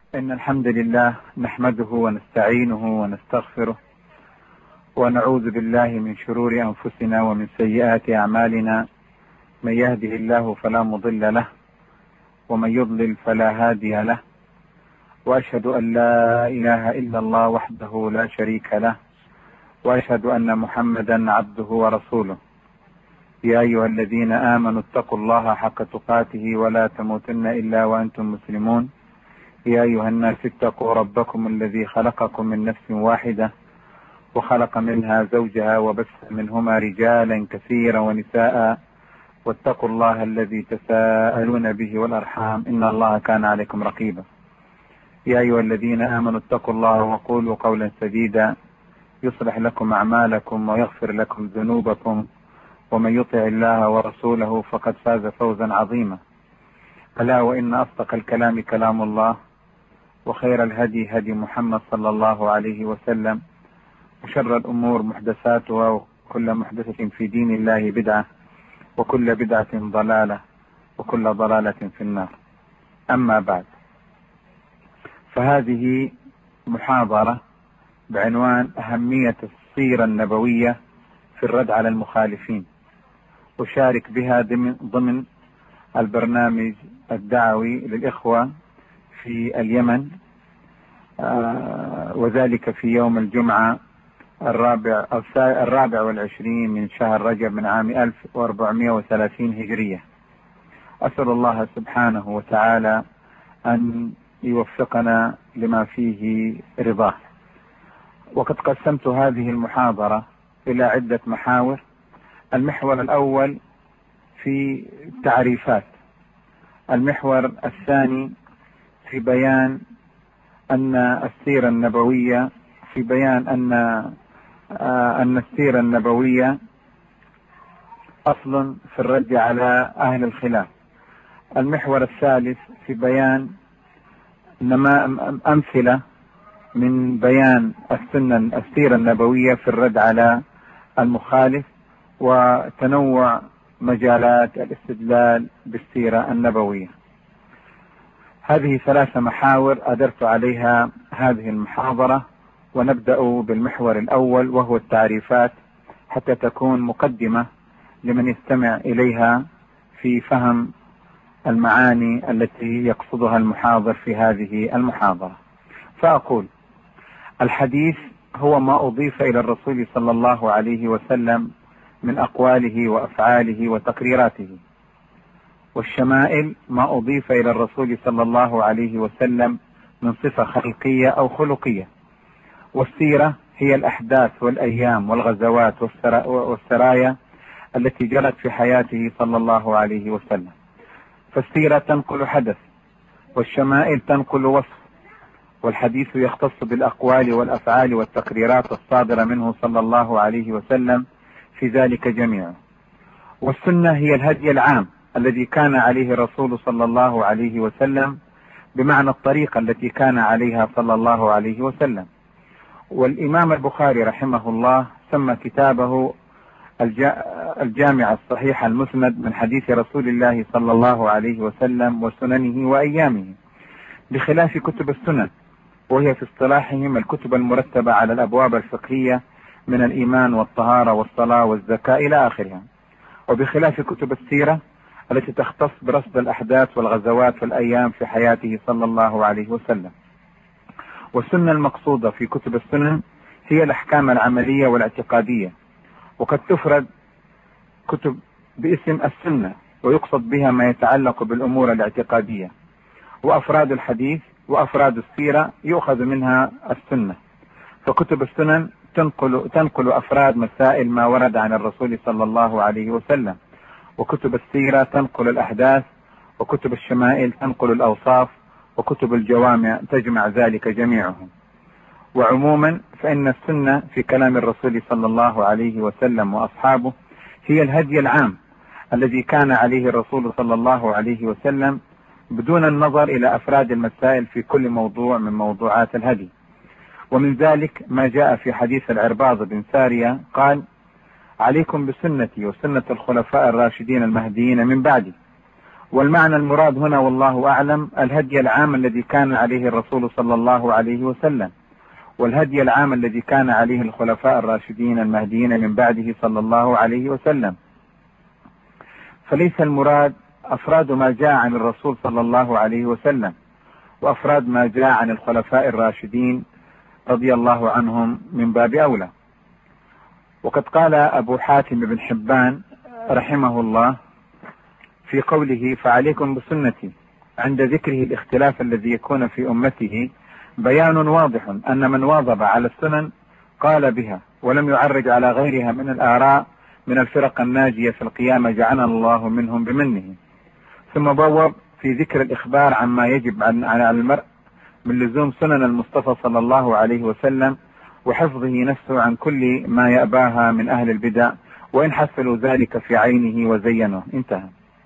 إن الحمد لله نحمده ونستعينه ونستغفره ونعوذ بالله من شرور أنفسنا ومن سيئات أعمالنا. من يهده الله فلا مضل له ومن يضلل فلا هادي له، وأشهد أن لا إله إلا الله وحده لا شريك له، وأشهد أن محمدا عبده ورسوله. يا أيها الذين آمنوا اتقوا الله حق تقاته ولا تموتن إلا وأنتم مسلمون. يا أيها الناس اتقوا ربكم الذي خلقكم من نفس واحدة وخلق منها زوجها وبث منهما رجالا كثيرا ونساء، واتقوا الله الذي تساءلون به والأرحام إن الله كان عليكم رقيبا. يا أيها الذين آمنوا اتقوا الله وقولوا قولا سديدا يصلح لكم أعمالكم ويغفر لكم ذنوبكم، ومن يطع الله ورسوله فقد فاز فوزا عظيما. ألا وإن أصدق الكلام كلام الله، وخير الهدي هدي محمد صلى الله عليه وسلم، وشر الأمور محدثاتها، وكل محدثة في دين الله بدعة، وكل بدعة ضلالة، وكل ضلالة في النار. أما بعد، فهذه محاضرة بعنوان أهمية السيرة النبوية في الرد على المخالفين، أشارك بها ضمن البرنامج الدعوي للإخوة في اليمن، وذلك في يوم الجمعة 24 من شهر رجب من عام 1430 هجرية. أسأل الله سبحانه وتعالى أن يوفقنا لما فيه رضاه. وقد قسمت هذه المحاضرة إلى عدة محاور. المحور الأول في تعريفات، المحور الثاني في بيان أن السيرة النبوية، في بيان أن السيرة النبوية أصل في الرد على أهل الخلاف. المحور الثالث في بيان أمثلة من بيان السيرة النبوية في الرد على المخالف، وتنوع مجالات الاستدلال بالسيرة النبوية. هذه 3 محاور أدرت عليها هذه المحاضرة، ونبدأ بالمحور الأول وهو التعريفات، حتى تكون مقدمة لمن يستمع إليها في فهم المعاني التي يقصدها المحاضر في هذه المحاضرة. فأقول: الحديث هو ما أضيف إلى الرسول صلى الله عليه وسلم من أقواله وأفعاله وتقريراته، والشمائل ما أضيف إلى الرسول صلى الله عليه وسلم من صفة خلقية أو خلقية، والسيرة هي الأحداث والأيام والغزوات والسرايا التي جرت في حياته صلى الله عليه وسلم. فالسيرة تنقل حدث، والشمائل تنقل وصف، والحديث يختص بالأقوال والأفعال والتقريرات الصادرة منه صلى الله عليه وسلم في ذلك جميعا. والسنة هي الهدي العام الذي كان عليه الرسول صلى الله عليه وسلم، بمعنى الطريقة التي كان عليها صلى الله عليه وسلم. والإمام البخاري رحمه الله سمى كتابه الجامع الصحيح المسند من حديث رسول الله صلى الله عليه وسلم وسننه وأيامه، بخلاف كتب السنن، وهي في اصطلاحهم الكتب المرتبة على الأبواب الفقهية من الإيمان والطهارة والصلاة والزكاة إلى آخرها، وبخلاف كتب السيرة التي تختص برصد الأحداث والغزوات والأيام في حياته صلى الله عليه وسلم. والسنة المقصودة في كتب السنن هي الأحكام العملية والاعتقادية، وقد تفرد كتب باسم السنة، ويقصد بها ما يتعلق بالأمور الاعتقادية. وأفراد الحديث وأفراد السيرة يؤخذ منها السنة. فكتب السنن تنقل أفراد مسائل ما ورد عن الرسول صلى الله عليه وسلم، وكتب السيرة تنقل الأحداث، وكتب الشمائل تنقل الأوصاف، وكتب الجوامع تجمع ذلك جميعه. وعموما فإن السنة في كلام الرسول صلى الله عليه وسلم وأصحابه هي الهدي العام الذي كان عليه الرسول صلى الله عليه وسلم، بدون النظر إلى أفراد المسائل في كل موضوع من موضوعات الهدي. ومن ذلك ما جاء في حديث العرباض بن سارية قال: عليكم بسنتي وسنة الخلفاء الراشدين المهديين من بعدي، والمعنى المراد هنا والله أعلم الهدي العام الذي كان عليه الرسول صلى الله عليه وسلم، والهدي العام الذي كان عليه الخلفاء الراشدين المهديين من بعده صلى الله عليه وسلم. فليس المراد أفراد ما جاء عن الرسول صلى الله عليه وسلم وأفراد ما جاء عن الخلفاء الراشدين رضي الله عنهم من باب أولى. وقد قال أبو حاتم بن حبان رحمه الله في قوله فعليكم بسنتي عند ذكره الاختلاف الذي يكون في أمته بيان واضح أن من واظب على السنن قال بها ولم يعرج على غيرها من الآراء من الفرق الناجية في القيامة جعلنا الله منهم بمنه. ثم بوب في ذكر الإخبار عما يجب على المرء من لزوم سنن المصطفى صلى الله عليه وسلم وحفظه نفسه عن كل ما يأباها من أهل البدع وإن حصلوا ذلك في عينه وزينه. انتهى.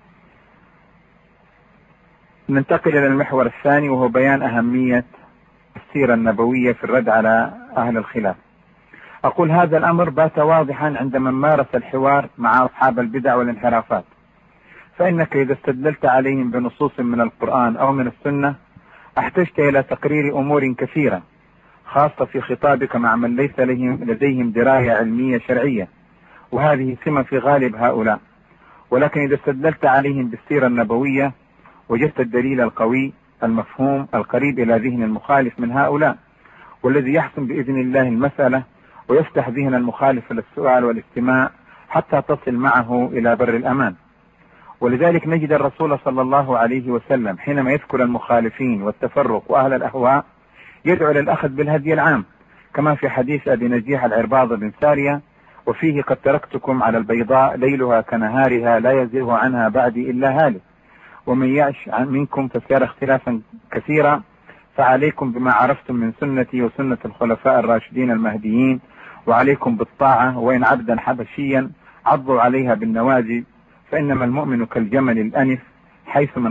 ننتقل إلى المحور الثاني وهو بيان أهمية السيرة النبوية في الرد على أهل الخلاف. أقول هذا الأمر بات واضحا عند من مارس الحوار مع أصحاب البدع والانحرافات، فإنك إذا استدللت عليهم بنصوص من القرآن أو من السنة احتجت إلى تقرير أمور كثيرة خاصة في خطابك مع من ليس لديهم دراية علمية شرعية، وهذه سمة في غالب هؤلاء. ولكن إذا استدللت عليهم بالسيرة النبوية وجدت الدليل القوي المفهوم القريب إلى ذهن المخالف من هؤلاء، والذي يحسم بإذن الله المسألة ويفتح ذهن المخالف للسؤال والاستماع حتى تصل معه إلى بر الأمان. ولذلك نجد الرسول صلى الله عليه وسلم حينما يذكر المخالفين والتفرق وأهل الأهواء يدعو للأخذ بالهدي العام، كما في حديث أبي نجيح العرباض بن سارية وفيه قد تركتكم على البيضاء ليلها كنهارها لا يزيغ عنها بعدي إلا هالك ومن يعش منكم فسيرى اختلافا كثيرا فعليكم بما عرفتم من سنتي وسنة الخلفاء الراشدين المهديين وعليكم بالطاعة وإن عبدا حبشيا عضوا عليها بالنواجذ فإنما المؤمن كالجمل الأنف حيثما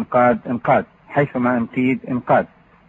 انقيد انقاد.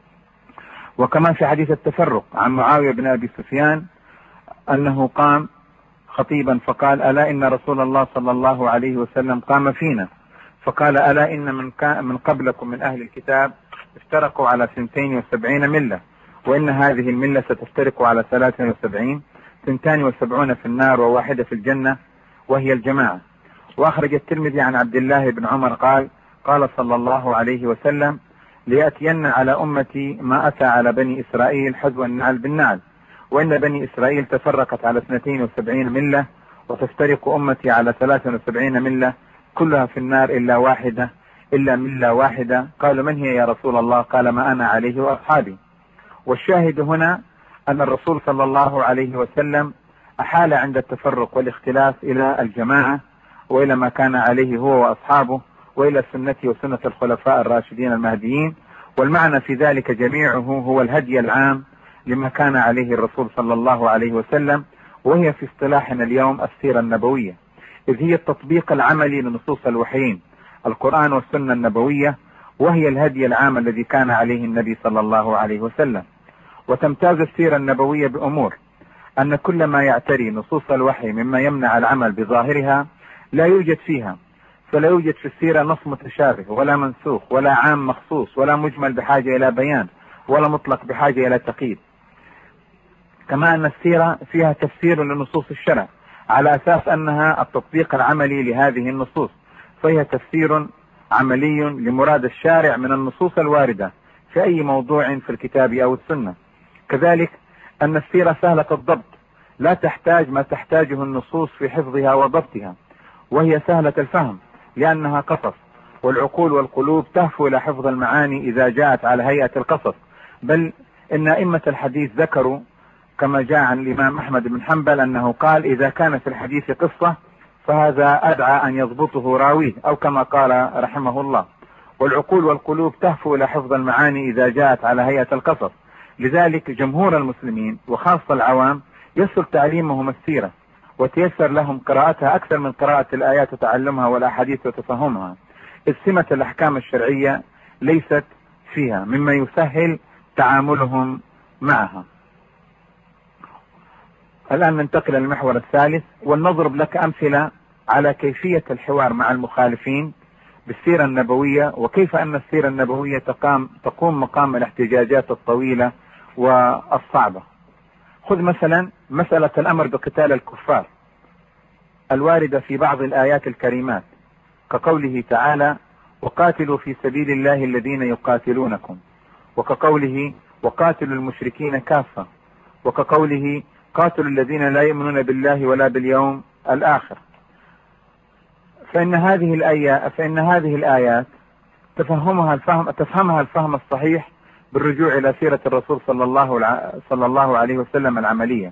وكما في حديث التفرق عن معاوية بن أبي سفيان أنه قام خطيبا فقال ألا إن رسول الله صلى الله عليه وسلم قام فينا فقال ألا إن من قبلكم من أهل الكتاب افترقوا على 72 ملة وإن هذه الملة ستفترق على 73 72 في النار وواحدة في الجنة وهي الجماعة. وأخرج الترمذي عن عبد الله بن عمر قال صلى الله عليه وسلم ليأتين على أمتي ما أتى على بني إسرائيل حذو النعل بالنعل وإن بني إسرائيل تفرقت على 72 ملة وتفترق أمتي على 73 ملة كلها في النار إلا ملة واحدة. قالوا من هي يا رسول الله؟ قال ما أنا عليه وأصحابي. والشاهد هنا أن الرسول صلى الله عليه وسلم أحال عند التفرق والاختلاف إلى الجماعة وإلى ما كان عليه هو وأصحابه وإلى سنته وسنة الخلفاء الراشدين المهديين، والمعنى في ذلك جميعه هو الهدي العام لما كان عليه الرسول صلى الله عليه وسلم، وهي في اصطلاحنا اليوم السيرة النبوية، إذ هي التطبيق العملي لنصوص الوحيين القرآن والسنة النبوية، وهي الهدي العام الذي كان عليه النبي صلى الله عليه وسلم. وتمتاز السيرة النبوية بأمور: أن كل ما يعتري نصوص الوحي مما يمنع العمل بظاهرها لا يوجد فيها، فلا يوجد في السيرة نص متشابه ولا منسوخ ولا عام مخصوص ولا مجمل بحاجة إلى بيان ولا مطلق بحاجة إلى تقييد. كما أن السيرة فيها تفسير لنصوص الشرع على أساس أنها التطبيق العملي لهذه النصوص، فهي تفسير عملي لمراد الشارع من النصوص الواردة في أي موضوع في الكتاب أو السنة. كذلك أن السيرة سهلة الضبط، لا تحتاج ما تحتاجه النصوص في حفظها وضبطها، وهي سهلة الفهم لأنها قصص، والعقول والقلوب تهفو إلى حفظ المعاني إذا جاءت على هيئة القصص. بل إن أئمة الحديث ذكروا كما جاء عن الإمام أحمد بن حنبل أنه قال إذا كان في الحديث قصة فهذا أدعى أن يضبطه راويه، أو كما قال رحمه الله. والعقول والقلوب تهفو إلى حفظ المعاني إذا جاءت على هيئة القصص. لذلك جمهور المسلمين وخاصة العوام يسر تعليمهم السيرة وتيسر لهم قراءتها أكثر من قراءة الآيات وتعلمها والأحاديث وتفهمها، إذ سمة الأحكام الشرعية ليست فيها مما يسهل تعاملهم معها. الآن ننتقل للمحور الثالث، ولنضرب لك أمثلة على كيفية الحوار مع المخالفين بالسيرة النبوية، وكيف أن السيرة النبوية تقوم مقام الاحتجاجات الطويلة والصعبة. خذ مثلا مسألة الأمر بقتال الكفار الواردة في بعض الآيات الكريمات، كقوله تعالى: وقاتلوا في سبيل الله الذين يقاتلونكم، وكقوله: وقاتلوا المشركين كافة، وكقوله: قاتلوا الذين لا يؤمنون بالله ولا باليوم الآخر. فإن هذه الآيات تفهمها الفهم الصحيح بالرجوع إلى سيرة الرسول صلى الله عليه وسلم العملية،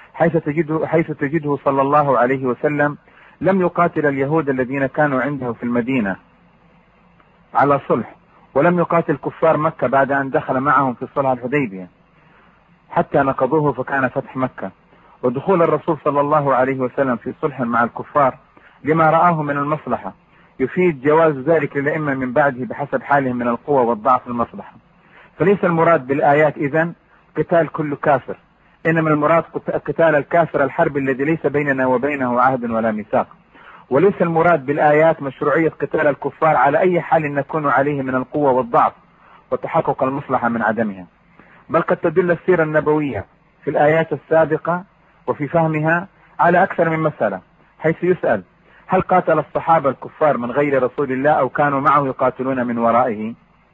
حيث تجده صلى الله عليه وسلم لم يقاتل اليهود الذين كانوا عنده في المدينة على صلح، ولم يقاتل كفار مكة بعد أن دخل معهم في صلح الحديبية حتى نقضوه فكان فتح مكة. ودخول الرسول صلى الله عليه وسلم في صلح مع الكفار لما رآه من المصلحة يفيد جواز ذلك للأئمة من بعده بحسب حالهم من القوة والضعف المصلحة. فليس المراد بالآيات إذن قتال كل كافر، إنما المراد قتال الكافر الحرب الذي ليس بيننا وبينه عهد ولا ميثاق. وليس المراد بالآيات مشروعية قتال الكفار على أي حال نكون عليه من القوة والضعف وتحقق المصلحة من عدمها، بل قد تدل السيرة النبوية في الآيات السابقة وفي فهمها على أكثر من مسألة، حيث يسأل: هل قاتل الصحابة الكفار من غير رسول الله أو كانوا معه يقاتلون من ورائه؟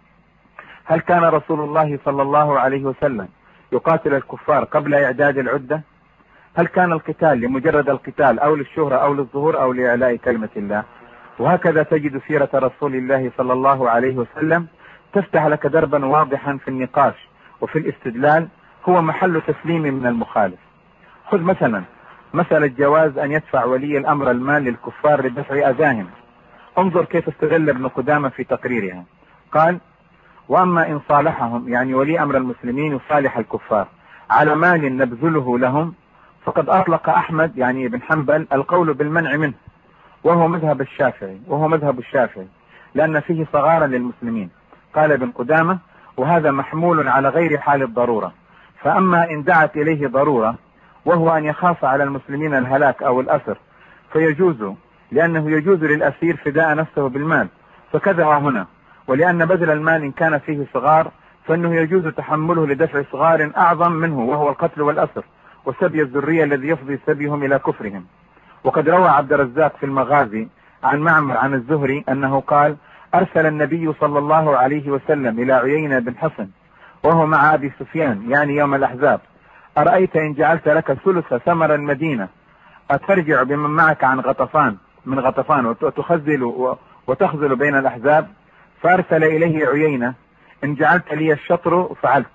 هل كان رسول الله صلى الله عليه وسلم يقاتل الكفار قبل إعداد العدة؟ هل كان القتال لمجرد القتال أو للشهرة أو للظهور أو لإعلاء كلمة الله؟ وهكذا تجد سيرة رسول الله صلى الله عليه وسلم تفتح لك دربا واضحا في النقاش وفي الاستدلال هو محل تسليم من المخالف. خذ مثلا مسألة جواز أن يدفع ولي الأمر المال للكفار لدفع أذاهم. انظر كيف استدل ابن قدامة في تقريرها. قال: وأما إن صالحهم، يعني ولي أمر المسلمين يصالح الكفار على مال نبذله لهم، فقد أطلق أحمد يعني ابن حنبل القول بالمنع منه، وهو مذهب الشافعي لأن فيه صغارا للمسلمين. قال ابن قدامة: وهذا محمول على غير حال الضرورة، فأما إن دعت إليه ضرورة وهو أن يخاف على المسلمين الهلاك أو الأسر فيجوز، لأنه يجوز للأسير فداء نفسه بالمال، فكذا هنا. ولأن بذل المال إن كان فيه صغار فإنه يجوز تحمله لدفع صغار أعظم منه، وهو القتل والأسر وسبي الذرية الذي يفضي سبيهم إلى كفرهم. وقد روى عبد الرزاق في المغازي عن معمر عن الزهري أنه قال: أرسل النبي صلى الله عليه وسلم إلى عيينة بن حصن وهو مع أبي سفيان يعني يوم الأحزاب: أرأيت إن جعلت لك ثلث ثمر المدينة أترجع بمن معك من غطفان وتخذل بين الأحزاب؟ فأرسل إليه عيينة: إن جعلت لي الشطر فعلت.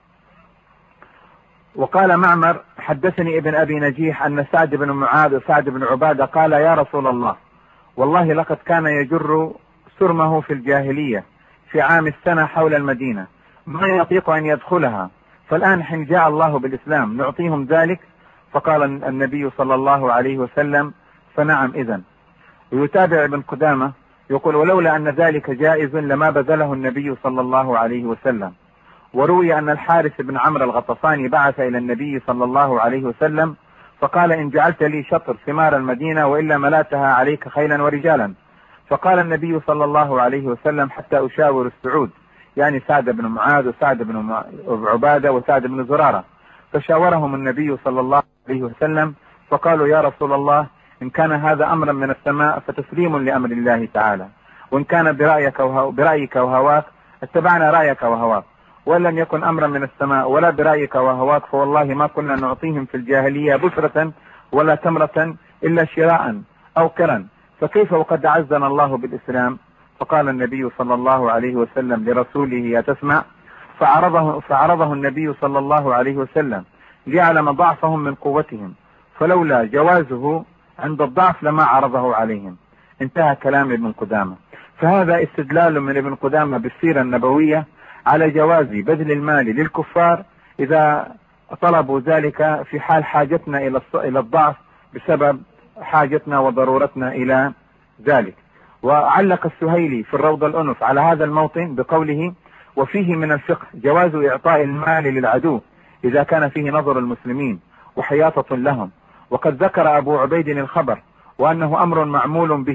وقال معمر: حدثني ابن أبي نجيح أن سعد بن معاذ وسعد بن عبادة قال: يا رسول الله، والله لقد كان يجر سرمه في الجاهلية في عام السنة حول المدينة ما يطيق أن يدخلها، فالآن حين جاء الله بالإسلام نعطيهم ذلك؟ فقال النبي صلى الله عليه وسلم: فنعم إذن. ويتابع ابن قدامة يقول: ولولا أن ذلك جائز لما بذله النبي صلى الله عليه وسلم. وروي أن الحارث بن عمرو الغطفاني بعث إلى النبي صلى الله عليه وسلم فقال: إن جعلت لي شطر ثمار المدينة وإلا ملاتها عليك خيلا ورجالا. فقال النبي صلى الله عليه وسلم: حتى أشاور السعود، يعني سعد بن معاذ وسعد بن عبادة وسعد بن زرارة. فشاورهم النبي صلى الله عليه وسلم فقالوا: يا رسول الله، إن كان هذا أمرا من السماء فتسليم لأمر الله تعالى، وإن كان برأيك وهواك اتبعنا رأيك وهواك، وإن لم يكن أمرا من السماء ولا برأيك وهواك فوالله ما كنا نعطيهم في الجاهلية بشرة ولا تمرة إلا شراء أو قرا، فكيف وقد عزنا الله بالإسلام؟ فقال النبي صلى الله عليه وسلم لرسوله: أتسمع؟ فعرضه النبي صلى الله عليه وسلم ليعلم ضعفهم من قوتهم، فلولا جوازه عند الضعف لما عرضه عليهم. انتهى كلام ابن قدامة. فهذا استدلال من ابن قدامة بالسيرة النبوية على جواز بذل المال للكفار إذا طلبوا ذلك في حال حاجتنا إلى الضعف بسبب حاجتنا وضرورتنا إلى ذلك. وعلق السهيلي في الروض الأنف على هذا الموطن بقوله: وفيه من الفقه جواز إعطاء المال للعدو إذا كان فيه نظر المسلمين وحياطة لهم. وقد ذكر أبو عبيد الخبر وأنه أمر معمول به،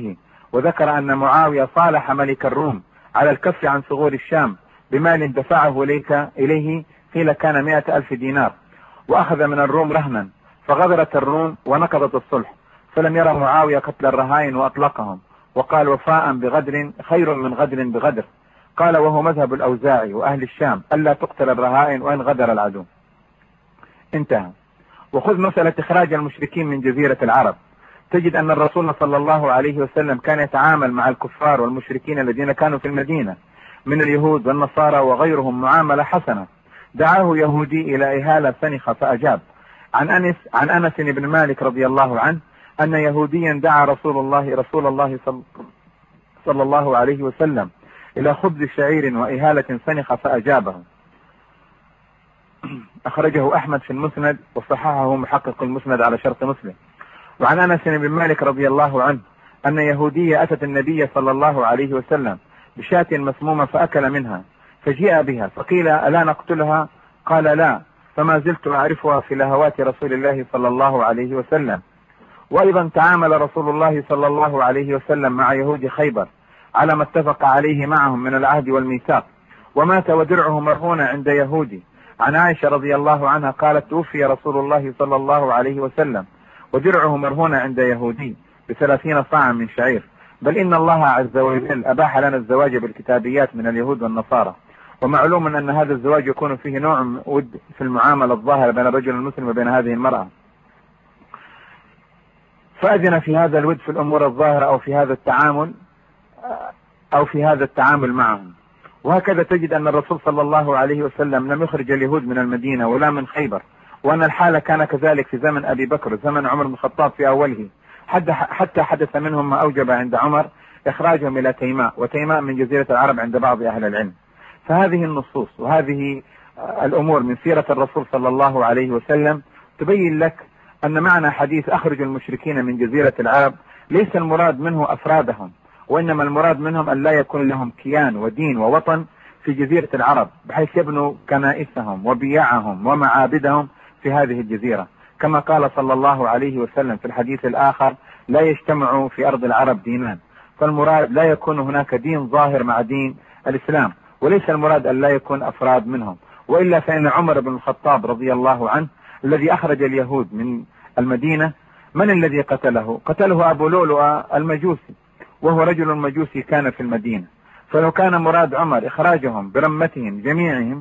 وذكر أن معاوية صالح ملك الروم على الكف عن ثغور الشام بمال دفعه إليه قيل كان 100,000 دينار، وأخذ من الروم رهنا، فغدرت الروم ونقضت الصلح، فلم يرى معاوية قتل الرهائن وأطلقهم، وقال وفاء بغدر خير من غدر بغدر. قال وهو مذهب الأوزاعي وأهل الشام ألا تقتل الرهائن وإن غدر العدو. انتهى. وخذ مسألة إخراج المشركين من جزيرة العرب، تجد أن الرسول صلى الله عليه وسلم كان يتعامل مع الكفار والمشركين الذين كانوا في المدينة من اليهود والنصارى وغيرهم معاملة حسنة. دعاه يهودي إلى إهالة سنخة فأجاب. عن أنس بن مالك رضي الله عنه أن يهوديا دعا رسول الله صلى الله عليه وسلم إلى خبز شعير وإهالة سنخة فأجابه. أخرجه أحمد في المسند وصححه محقق المسند على شرط مسلم. وعن أنس بن مالك رضي الله عنه أن يهودية أتت النبي صلى الله عليه وسلم بشاة مسمومة فأكل منها، فجيء بها فقيل ألا نقتلها؟ قال لا، فما زلت أعرفها في لهوات رسول الله صلى الله عليه وسلم. وأيضا تعامل رسول الله صلى الله عليه وسلم مع يهود خيبر على ما اتفق عليه معهم من العهد والميثاق، ومات ودرعه مرهون عند يهودي. عن عائشة رضي الله عنها قالت توفي رسول الله صلى الله عليه وسلم ودرعه مرهون عند يهودي ب30 صاعا من شعير، بل إن الله عز وجل أباح لنا الزواج بالكتابيات من اليهود والنصارى، ومعلوم أن هذا الزواج يكون فيه نوع من ود في المعاملة الظاهرة بين الرجل المسلم وبين هذه المرأة، فأذن في هذا الود في الأمور الظاهرة أو في هذا التعامل معهم. وهكذا تجد أن الرسول صلى الله عليه وسلم لم يخرج اليهود من المدينة ولا من خيبر، وأن الحالة كان كذلك في زمن أبي بكر، زمن عمر بن الخطاب في أوله، حتى حدث منهم ما أوجب عند عمر إخراجهم إلى تيماء، وتيماء من جزيرة العرب عند بعض أهل العلم. فهذه النصوص وهذه الأمور من سيرة الرسول صلى الله عليه وسلم تبين لك أن معنى حديث أخرج المشركين من جزيرة العرب ليس المراد منه أفرادهم، وإنما المراد منهم أن لا يكون لهم كيان ودين ووطن في جزيرة العرب، بحيث يبنوا كنائسهم وبيعهم ومعابدهم في هذه الجزيرة، كما قال صلى الله عليه وسلم في الحديث الآخر لا يجتمع في أرض العرب دينان. فالمراد لا يكون هناك دين ظاهر مع دين الإسلام، وليس المراد أن لا يكون أفراد منهم، وإلا فإن عمر بن الخطاب رضي الله عنه الذي أخرج اليهود من المدينة من الذي قتله؟ قتله أبو لؤلؤ المجوسي، وهو رجل مجوسي كان في المدينة. فلو كان مراد عمر إخراجهم برمتهم جميعهم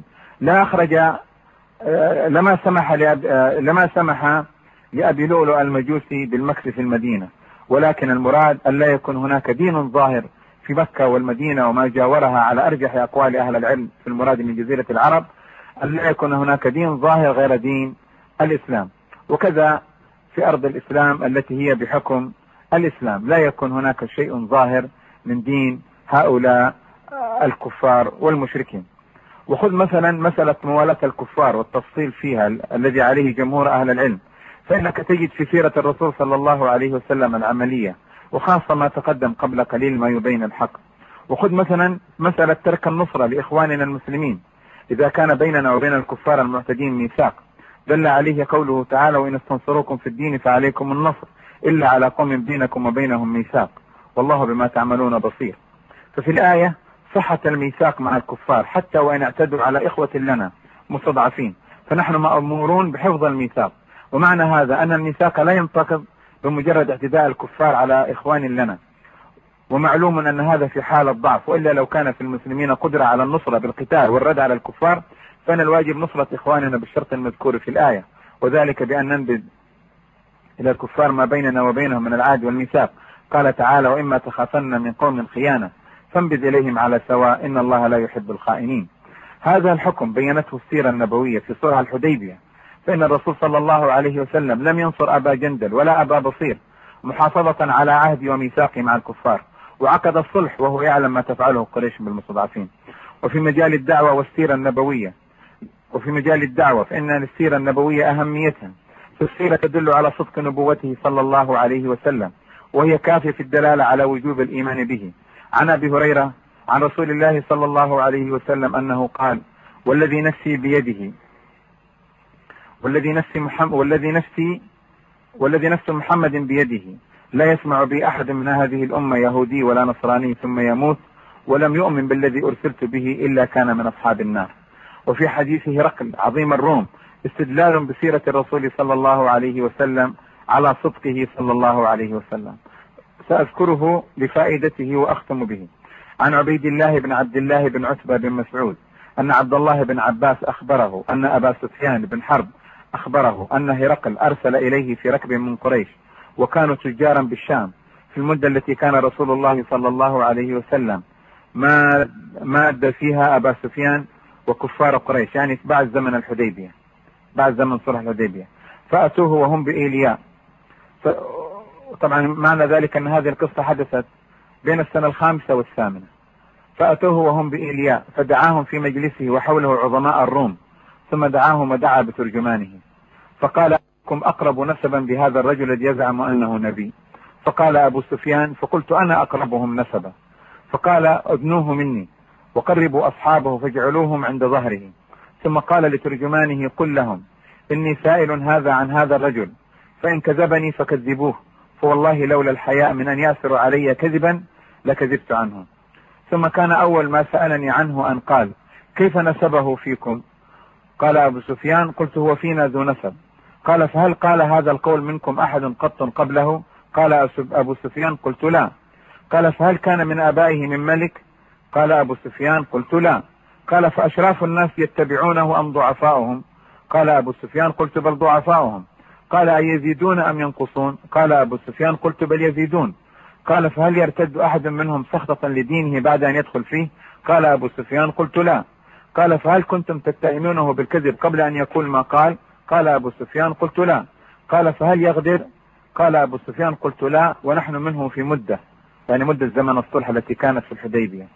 لما سمح لأبي لؤلؤ المجوسي بالمكث في المدينة، ولكن المراد أن لا يكون هناك دين ظاهر في مكة والمدينة وما جاورها على أرجح أقوال أهل العلم في المراد من جزيرة العرب، أن لا يكون هناك دين ظاهر غير دين الإسلام. وكذا في أرض الإسلام التي هي بحكم الإسلام لا يكون هناك شيء ظاهر من دين هؤلاء الكفار والمشركين. وخذ مثلا مسألة موالاة الكفار والتفصيل فيها الذي عليه جمهور أهل العلم، فإنك تجد في سيرة الرسول صلى الله عليه وسلم العملية، وخاصة ما تقدم قبل قليل ما يبين الحق. وخذ مثلا مسألة ترك النصرة لإخواننا المسلمين إذا كان بيننا وبين الكفار المعتدين ميثاق، دل عليه قوله تعالى وإن استنصروكم في الدين فعليكم النصر إلا على قوم بينكم وبينهم ميثاق والله بما تعملون بصير. ففي الآية صحة الميثاق مع الكفار حتى وإن اعتدوا على إخوة لنا مستضعفين، فنحن مأمورون بحفظ الميثاق. ومعنى هذا أن الميثاق لا ينتقض بمجرد اعتداء الكفار على إخوان لنا، ومعلوم أن هذا في حال الضعف، وإلا لو كان في المسلمين قدرة على النصرة بالقتال والرد على الكفار فإن الواجب نصرة إخواننا بالشرط المذكور في الآية، وذلك بأن ننبذ إلى الكفار ما بيننا وبينهم من العهد والميثاق. قال تعالى وإما تخافن من قوم خيانة فانبذ إليهم على سواء إن الله لا يحب الخائنين. هذا الحكم بينته السيرة النبوية في صلح الحديبية، فإن الرسول صلى الله عليه وسلم لم ينصر أبا جندل ولا أبا بصير محافظة على عهد وميثاق مع الكفار، وعقد الصلح وهو يعلم ما تفعله قريش بالمستضعفين. وفي مجال الدعوة والسيرة النبوية فإن للسيرة النبوية أهميتها، فالسيرة تدل على صدق نبوته صلى الله عليه وسلم، وهي كافية في الدلالة على وجوب الإيمان به. عن أبي هريرة عن رسول الله صلى الله عليه وسلم أنه قال والذي نفس محمد بيده لا يسمع بي أحد من هذه الأمة يهودي ولا نصراني ثم يموت ولم يؤمن بالذي أرسلت به إلا كان من أصحاب النار. وفي حديث هرقل عظيم الروم استدلال بسيرة الرسول صلى الله عليه وسلم على صدقه صلى الله عليه وسلم، سأذكره لفائدته وأختم به. عن عبيد الله بن عبد الله بن عتبة بن مسعود أن عبد الله بن عباس أخبره أن أبا سفيان بن حرب أخبره أن هرقل أرسل إليه في ركب من قريش، وكانوا تجارا بالشام في المدة التي كان رسول الله صلى الله عليه وسلم ماد فيها أبا سفيان وكفار قريش، يعني بعد زمن الحديبية، بعد زمن صلح الحديبية. فأتوه وهم بإيلياء. طبعا معنى ذلك أن هذه القصة حدثت بين السنة 5 و8. فأتوه وهم بإيلياء فدعاهم في مجلسه وحوله عظماء الروم، ثم دعاهم ودعا بترجمانه فقال: أنكم أقرب نسبا بهذا الرجل الذي يزعم أنه نبي. فقال أبو سفيان: فقلت أنا أقربهم نسبا. فقال: ادنوه مني وقربوا أصحابه فاجعلوهم عند ظهره. ثم قال لترجمانه: قل لهم إني سائل هذا عن هذا الرجل، فإن كذبني فكذبوه، فوالله لولا الحياء من أن يأثر علي كذبا لكذبت عنه. ثم كان أول ما سألني عنه أن قال: كيف نسبه فيكم؟ قال أبو سفيان: قلت: هو فينا ذو نسب. قال: فهل قال هذا القول منكم أحد قط قبله؟ قال أبو سفيان: قلت: لا. قال: فهل كان من آبائه من ملك؟ قال أبو سفيان: قلت: لا. قال: فأشراف الناس يتبعونه أم ضعفاؤهم؟ قال أبو سفيان: قلت: بل ضعفاؤهم. قال: أيزيدون أم ينقصون؟ قال أبو سفيان: قلت: بل يزيدون. قال: فهل يرتد أحد منهم سخطة لدينه بعد أن يدخل فيه؟ قال أبو سفيان: قلت: لا. قال: فهل كنتم تتهمونه بالكذب قبل أن يقول ما قال؟ قال أبو سفيان: قلت: لا. قال: فهل يغدر؟ قال أبو سفيان: قلت: لا، ونحن منه في مدة، يعني مدة زمن الصلح التي كانت في الحديبية،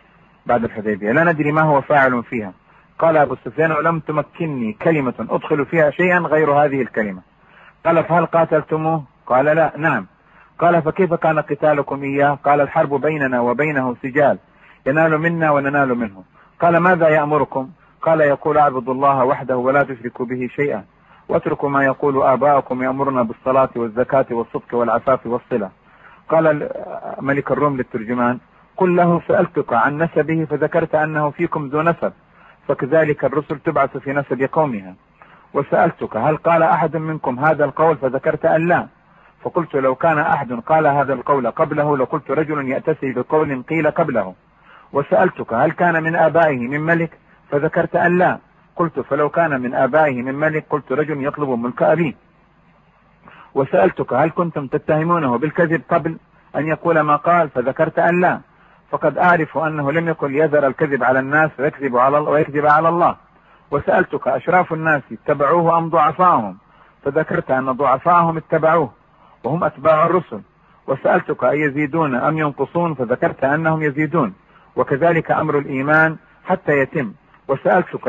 بعد الحديبية، لا ندري ما هو فاعل فيها. قال أبو سفيان: ولم تمكنني كلمة أدخل فيها شيئا غير هذه الكلمة. قال: فهل قاتلتموه؟ قال: لا. نعم. قال: فكيف كان قتالكم إياه؟ قال: الحرب بيننا وبينه سجال، ينال منا وننال منه. قال: ماذا يأمركم؟ قال: يقول: اعبدوا الله وحده ولا تشركوا به شيئا، واتركوا ما يقول آباؤكم يأمرنا بالصلاة والزكاة والصدق والعفاف والصلة. قال ملك الروم للترجمان: قل له سألتك عن نسبه فذكرت أنه فيكم ذو نسب، فكذلك الرسل تبعث في نسب قومها. وسألتك هل قال أحد منكم هذا القول فذكرت أن لا، فقلت: لو كان أحد قال هذا القول قبله لقلت رجل يأتسي بقول قيل قبله. وسألتك هل كان من آبائه من ملك فذكرت أن لا، قلت: فلو كان من آبائه من ملك قلت رجل يطلب ملك أبيه. وسألتك هل كنتم تتهمونه بالكذب قبل أن يقول ما قال فذكرت أن لا، فقد أعرف أنه لم يكن يذر الكذب على الناس ويكذب على الله. وسألتك أشراف الناس اتبعوه أم ضعفاهم، فذكرت أن ضعفاهم اتبعوه وهم أتباع الرسل. وسألتك أيزيدون أم ينقصون، فذكرت أنهم يزيدون، وكذلك أمر الإيمان حتى يتم. وسألتك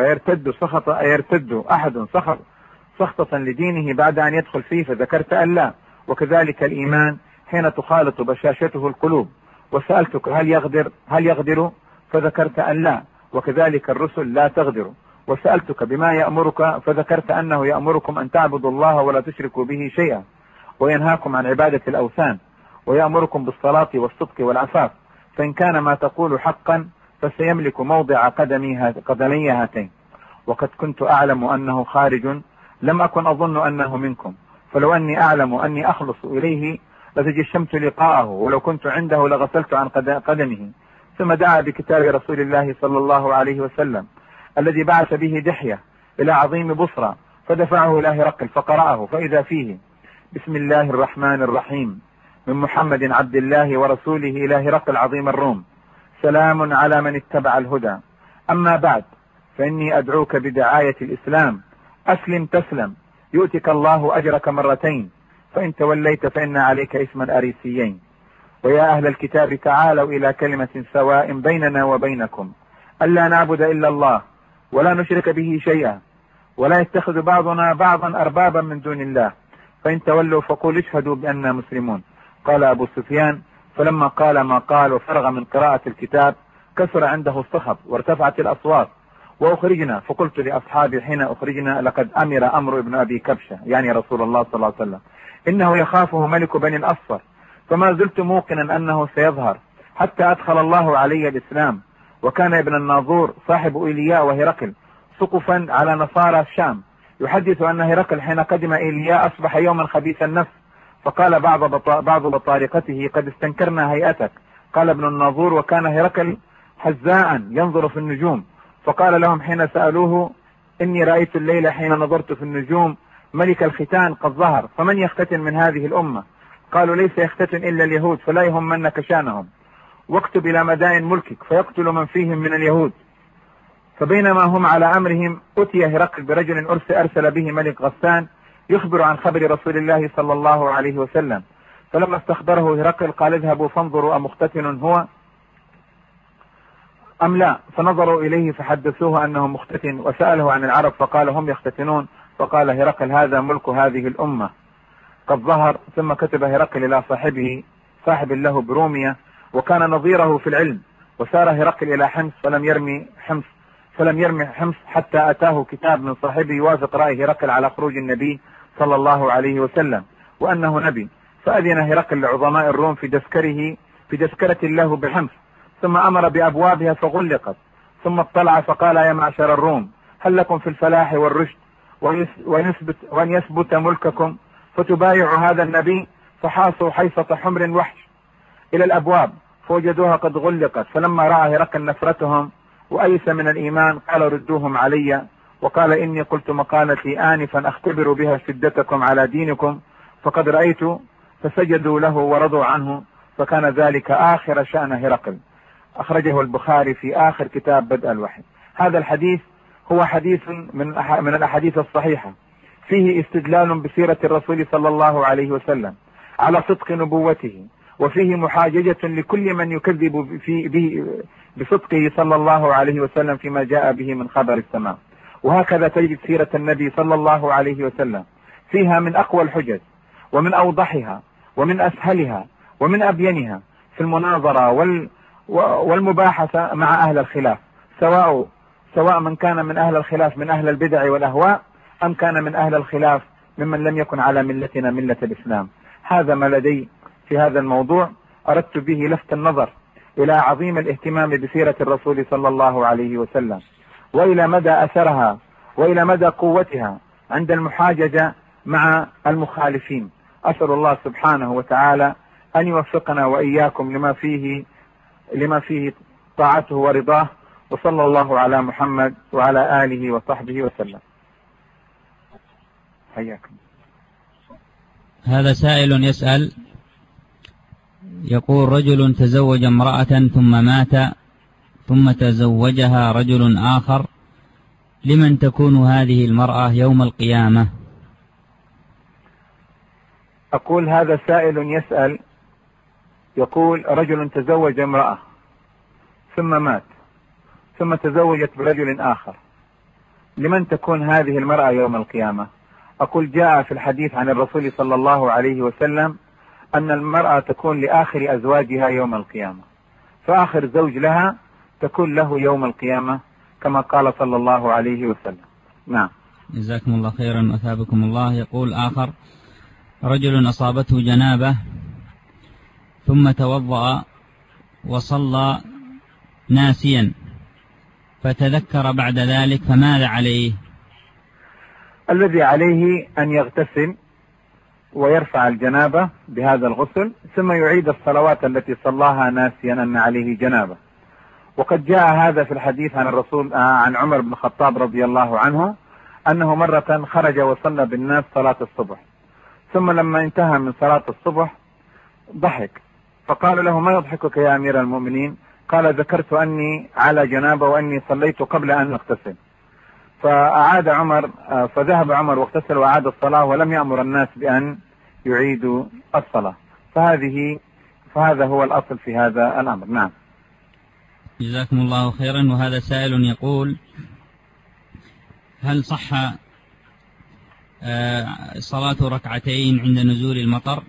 يرتد أحد سخطة لدينه بعد أن يدخل فيه، فذكرت أن لا، وكذلك الإيمان حين تخالط بشاشته القلوب. وسألتك هل يغدر، فذكرت أن لا، وكذلك الرسل لا تغدر. وسألتك بما يأمرك، فذكرت أنه يأمركم أن تعبدوا الله ولا تشركوا به شيئا، وينهاكم عن عبادة الأوثان، ويأمركم بالصلاة والصدق والعفاف. فإن كان ما تقول حقا فسيملك موضع قدمي هاتين. وقد كنت أعلم أنه خارج، لم أكن أظن أنه منكم، فلو أني أعلم أني أخلص إليه لتجشمت لقاءه، ولو كنت عنده لغسلت عن قدمه. ثم دعا بكتاب رسول الله صلى الله عليه وسلم الذي بعث به دحية إلى عظيم بصرى، فدفعه إلى هرقل فقرأه، فإذا فيه: بسم الله الرحمن الرحيم، من محمد عبد الله ورسوله إلى هرقل عظيم الروم، سلام على من اتبع الهدى، أما بعد، فإني أدعوك بدعاية الإسلام، أسلم تسلم، يؤتك الله أجرك مرتين، فإن توليت فإن عليك اسم الأريسيين. ويا أهل الكتاب تعالوا إلى كلمة سواء بيننا وبينكم، ألا نعبد إلا الله ولا نشرك به شيئا، ولا يتخذ بعضنا بعضا أربابا من دون الله، فإن تولوا فقول اشهدوا بأننا مسلمون. قال أبو سفيان: فلما قال ما قال وفرغ من قراءة الكتاب كسر عنده الصخب وارتفعت الأصوات وأخرجنا. فقلت لأصحابي حين أخرجنا: لقد أمر ابن أبي كبشة، يعني رسول الله صلى الله عليه وسلم، إنه يخافه ملك بني الأصفر فما زلت موقنا أنه سيظهر، حتى أدخل الله علي الإسلام. وكان ابن الناظور صاحب إيلياء وهرقل سقفا على نصارى الشام، يحدث أن هرقل حين قدم إيلياء أصبح يوما خبيث النفس، فقال بعض بطارقته: قد استنكرنا هيئتك. قال ابن الناظور: وكان هرقل حزاء ينظر في النجوم، فقال لهم حين سألوه: إني رأيت الليلة حين نظرت في النجوم ملك الختان قد ظهر، فمن يختتن من هذه الأمة؟ قالوا: ليس يختتن إلا اليهود، فلا يهمنك شانهم، واكتب إلى مدائن ملكك فيقتل من فيهم من اليهود. فبينما هم على أمرهم أتي هرقل برجل أرسل به ملك غسان يخبر عن خبر رسول الله صلى الله عليه وسلم. فلما استخبره هرقل قال: اذهبوا فانظروا أمختتن هو أم لا؟ فنظروا إليه فحدثوه أنه مختتن، وسأله عن العرب فقال: هم يختتنون. فقال هرقل: هذا ملك هذه الأمة قد ظهر. ثم كتب هرقل إلى صاحبه صاحب له برومية، وكان نظيره في العلم. وسار هرقل إلى حمص فلم يرمي حمص حتى أتاه كتاب من صاحبه يوافق رأي هرقل على خروج النبي صلى الله عليه وسلم وأنه نبي. فأذن هرقل لعظماء الروم في تذكرة له بحمص، ثم أمر بأبوابها فغلقت. ثم اطلع فقال: يا معشر الروم، هل لكم في الفلاح والرشد وأن يثبت ملككم فتبايعوا هذا النبي؟ فحاصوا حيصة حمر وحش إلى الأبواب فوجدوها قد غلقت. فلما رأى هرقل نفرتهم وأيس من الإيمان قال: ردوهم علي. وقال: إني قلت مقالتي آنفا أختبر بها شدتكم على دينكم، فقد رأيت. فسجدوا له ورضوا عنه، فكان ذلك آخر شأن هرقل. أخرجه البخاري في آخر كتاب بدء الوحي. هذا الحديث هو حديث من الأحاديث الصحيحة، فيه استدلال بسيرة الرسول صلى الله عليه وسلم على صدق نبوته، وفيه محاججة لكل من يكذب به بصدقه صلى الله عليه وسلم فيما جاء به من خبر السماء. وهكذا تجد سيرة النبي صلى الله عليه وسلم فيها من أقوى الحجج ومن أوضحها ومن أسهلها ومن أبينها في المناظرة والمباحثة مع أهل الخلاف، سواء من كان من أهل الخلاف من أهل البدع والأهواء، أم كان من أهل الخلاف ممن لم يكن على ملتنا ملة الإسلام. هذا ما لدي في هذا الموضوع. أردت به لفت النظر إلى عظيم الاهتمام بسيرة الرسول صلى الله عليه وسلم، وإلى مدى أثرها وإلى مدى قوتها عند المحاججة مع المخالفين. أسأل الله سبحانه وتعالى أن يوفقنا وإياكم لما فيه طاعته ورضاه. وصلى الله على محمد وعلى آله وصحبه وسلم. حياكم. هذا سائل يسأل يقول: رجل تزوج امرأة ثم مات ثم تزوجها رجل آخر، لمن تكون هذه المرأة يوم القيامة؟ أقول هذا سائل يسأل يقول: رجل تزوج امرأة ثم مات ثم تزوجت برجل آخر، لمن تكون هذه المرأة يوم القيامة؟ أقول: جاء في الحديث عن الرسول صلى الله عليه وسلم أن المرأة تكون لآخر أزواجها يوم القيامة، فآخر زوج لها تكون له يوم القيامة كما قال صلى الله عليه وسلم. نعم. جزاكم الله خيرا وأثابكم الله. يقول آخر: رجل أصابته جنابة ثم توضأ وصلى ناسيا فتذكر بعد ذلك، فماذا عليه؟ الذي عليه أن يغتسل ويرفع الجنابة بهذا الغسل، ثم يعيد الصلوات التي صلاها ناسيا أن عليه جنابة. وقد جاء هذا في الحديث عن الرسول عن عمر بن الخطاب رضي الله عنه أنه مرة خرج وصلى بالناس صلاة الصبح، ثم لما انتهى من صلاة الصبح ضحك، فقال له: ما يضحكك يا أمير المؤمنين؟ قال: ذكرت أني على جنابة وأني صليت قبل أن أغتسل. فذهب عمر واغتسل وأعاد الصلاة ولم يأمر الناس بأن يعيدوا الصلاة. فهذا هو الأصل في هذا الأمر. نعم. جزاكم الله خيرا. وهذا سائل يقول: هل صح صلاة ركعتين عند نزول المطر؟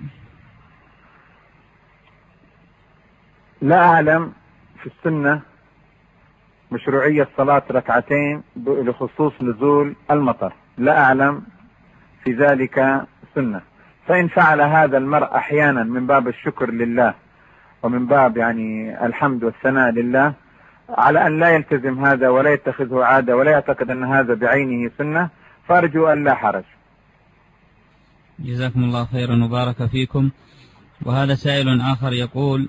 لا أعلم في السنة مشروعية صلاة ركعتين لخصوص نزول المطر، لا أعلم في ذلك سنة. فإن فعل هذا المرء أحيانا من باب الشكر لله ومن باب يعني الحمد والثناء لله، على أن لا يلتزم هذا ولا يتخذه عادة ولا يعتقد أن هذا بعينه سنة، فأرجو أن لا حرج. جزاكم الله خيرا وبارك فيكم. وهذا سائل آخر يقول: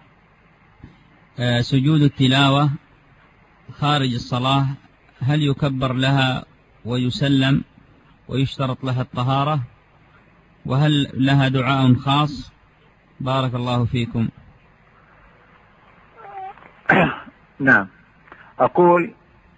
سجود التلاوة خارج الصلاة هل يكبر لها ويسلم ويشترط لها الطهارة، وهل لها دعاء خاص؟ بارك الله فيكم. نعم، أقول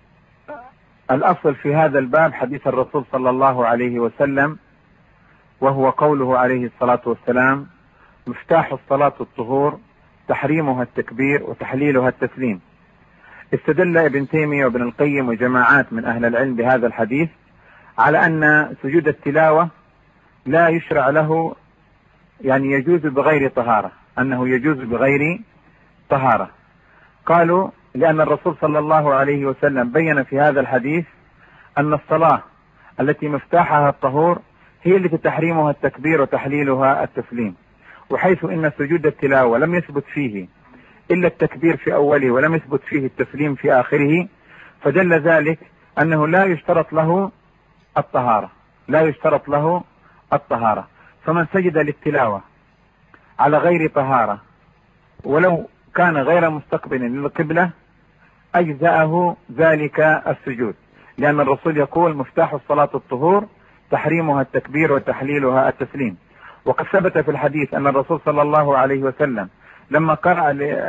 الأصل في هذا الباب حديث الرسول صلى الله عليه وسلم، وهو قوله عليه الصلاة والسلام: مفتاح الصلاة الطهور، تحريمها التكبير وتحليلها التسليم. استدل ابن تيمية وابن القيم وجماعات من أهل العلم بهذا الحديث على أن سجود التلاوة لا يشرع له، يعني يجوز بغير طهارة، أنه يجوز بغير طهارة. قالوا لأن الرسول صلى الله عليه وسلم بين في هذا الحديث أن الصلاة التي مفتاحها الطهور هي التي تحريمها التكبير وتحليلها التسليم، وحيث إن سجود التلاوة لم يثبت فيه إلا التكبير في أوله ولم يثبت فيه التسليم في آخره، فدل ذلك أنه لا يشترط له الطهارة، لا يشترط له الطهارة. فمن سجد للتلاوة على غير طهارة ولو كان غير مستقبل للقبلة أجزأه ذلك السجود، لأن الرسول يقول: مفتاح الصلاة الطهور، تحريمها التكبير وتحليلها التسليم. وقد ثبت في الحديث أن الرسول صلى الله عليه وسلم لما قرأ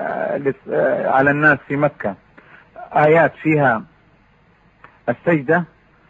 على الناس في مكة آيات فيها السجدة